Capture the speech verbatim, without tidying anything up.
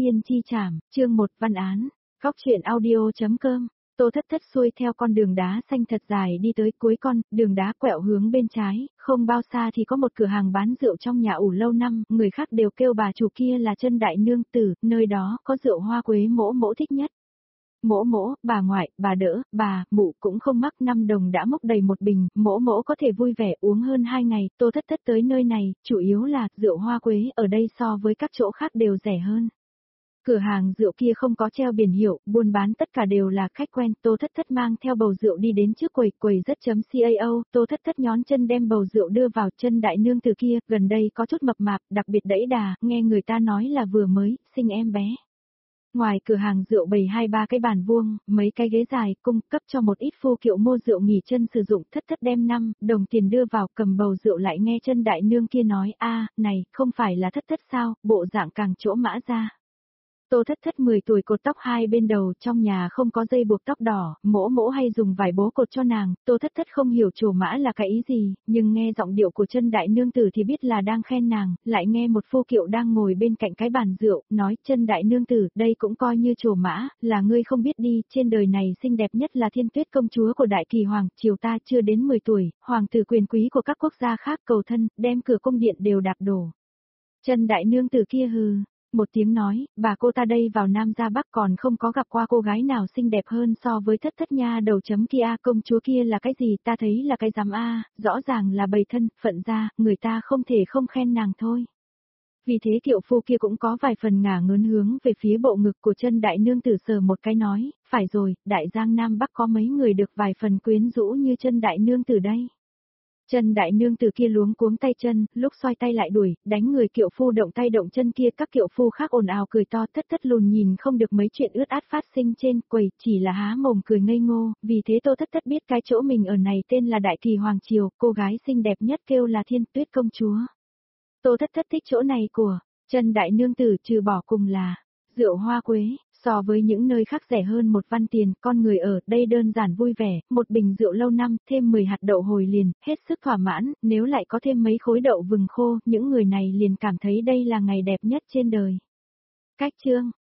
tiên chi trảm, chương một văn án, góc truyện audio.com. Tô Thất Thất xuôi theo con đường đá xanh thật dài đi tới cuối con, đường đá quẹo hướng bên trái, không bao xa thì có một cửa hàng bán rượu trong nhà ủ lâu năm, người khác đều kêu bà chủ kia là Chân Đại Nương Tử, nơi đó có rượu hoa quế mỗ mỗ thích nhất. Mỗ mỗ, bà ngoại, bà đỡ, bà, mụ cũng không mắc năm đồng đã múc đầy một bình, mỗ mỗ có thể vui vẻ uống hơn hai ngày. Tô Thất Thất tới nơi này, chủ yếu là rượu hoa quế ở đây so với các chỗ khác đều rẻ hơn. Cửa hàng rượu kia không có treo biển hiệu, buôn bán tất cả đều là khách quen. Tô Thất Thất mang theo bầu rượu đi đến trước quầy, quầy rất chấm cao. Tô Thất Thất nhón chân đem bầu rượu đưa vào. Chân Đại Nương Tử kia, gần đây có chút mập mạp, đặc biệt đẫy đà, nghe người ta nói là vừa mới sinh em bé. Ngoài cửa hàng rượu bày hai ba cái bàn vuông, mấy cái ghế dài, cung cấp cho một ít phu kiệu mua rượu nghỉ chân sử dụng. Thất Thất đem năm đồng tiền đưa vào, cầm bầu rượu lại nghe Chân Đại Nương kia nói, a, này, không phải là Thất Thất sao, bộ dạng càng chỗ mã ra. Tô Thất Thất mười tuổi cột tóc hai bên đầu, trong nhà không có dây buộc tóc đỏ, mỗ mỗ hay dùng vải bố cột cho nàng. Tô Thất Thất không hiểu trổ mã là cái ý gì, nhưng nghe giọng điệu của Chân Đại Nương Tử thì biết là đang khen nàng, lại nghe một phu kiệu đang ngồi bên cạnh cái bàn rượu, nói, Chân Đại Nương Tử, đây cũng coi như trổ mã, là ngươi không biết đi, trên đời này xinh đẹp nhất là Thiên Tuyết công chúa của Đại Kỳ Hoàng, chiều ta chưa đến mười tuổi, hoàng tử quyền quý của các quốc gia khác cầu thân, đem cửa cung điện đều đạp đổ. Chân Đại Nương Tử kia hừ một tiếng nói, bà cô ta đây vào Nam ra Bắc còn không có gặp qua cô gái nào xinh đẹp hơn so với Thất Thất nha đầu chấm kia, công chúa kia là cái gì, ta thấy là cái giám a, rõ ràng là bầy thân, phận ra, người ta không thể không khen nàng thôi. Vì thế kiệu phu kia cũng có vài phần ngả ngớn hướng về phía bộ ngực của Chân Đại Nương Tử sờ một cái nói, phải rồi, Đại Giang Nam Bắc có mấy người được vài phần quyến rũ như Chân Đại Nương Tử đây. Chân Đại Nương Tử kia luống cuống tay chân, lúc xoay tay lại đuổi, đánh người kiệu phu động tay động chân kia, các kiệu phu khác ồn ào cười to. Thất Thất lùn nhìn không được mấy chuyện ướt át phát sinh trên quầy, chỉ là há mồm cười ngây ngô, vì thế Tô Thất Thất biết cái chỗ mình ở này tên là Đại Kỳ Hoàng Triều, cô gái xinh đẹp nhất kêu là Thiên Tuyết công chúa. Tô Thất Thất thích chỗ này của Chân Đại Nương Tử, trừ bỏ cùng là rượu hoa quế. So với những nơi khác rẻ hơn một văn tiền, con người ở đây đơn giản vui vẻ, một bình rượu lâu năm, thêm mười hạt đậu hồi liền, hết sức thỏa mãn, nếu lại có thêm mấy khối đậu vừng khô, những người này liền cảm thấy đây là ngày đẹp nhất trên đời. Cách chương